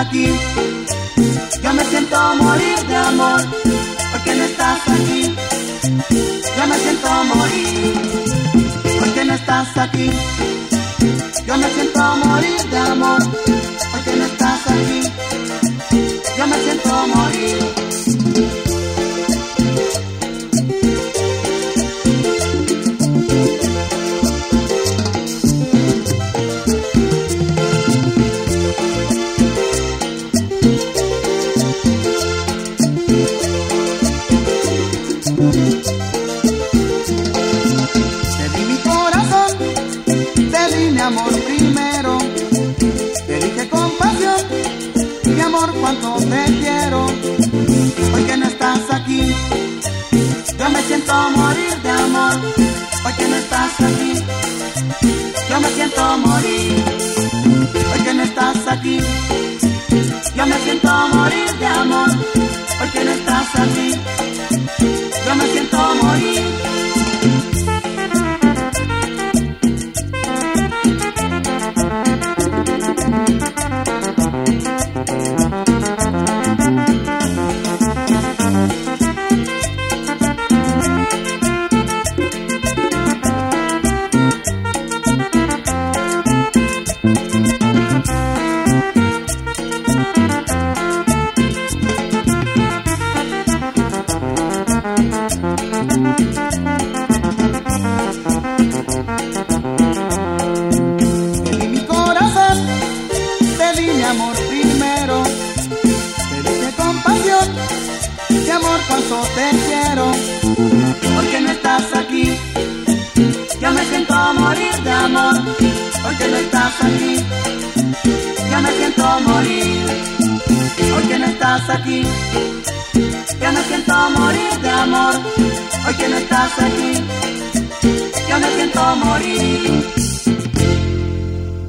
aquí. Yo me siento morir de amor, porque no estás aquí. Yo me siento morir, porque no estás aquí. Yo me siento morir de amor, porque no estás aquí. Yo me siento morir. Te di mi corazón, te di mi amor primero, te dije con pasión, mi amor, cuánto te quiero. Hoy que no estás aquí, yo me siento morir de amor. Hoy que no estás aquí, yo me siento morir. Hoy que no estás aquí, yo me siento morir de amor. Hoy que no estás aquí, yo me siento morir. Amor primero, te dije con pasión, mi amor, cuánto te quiero. Porque no estás aquí, yo me siento morir de amor. Porque no estás aquí, yo me siento morir. Porque no estás aquí, yo me siento morir de amor. Porque no estás aquí, yo me siento morir.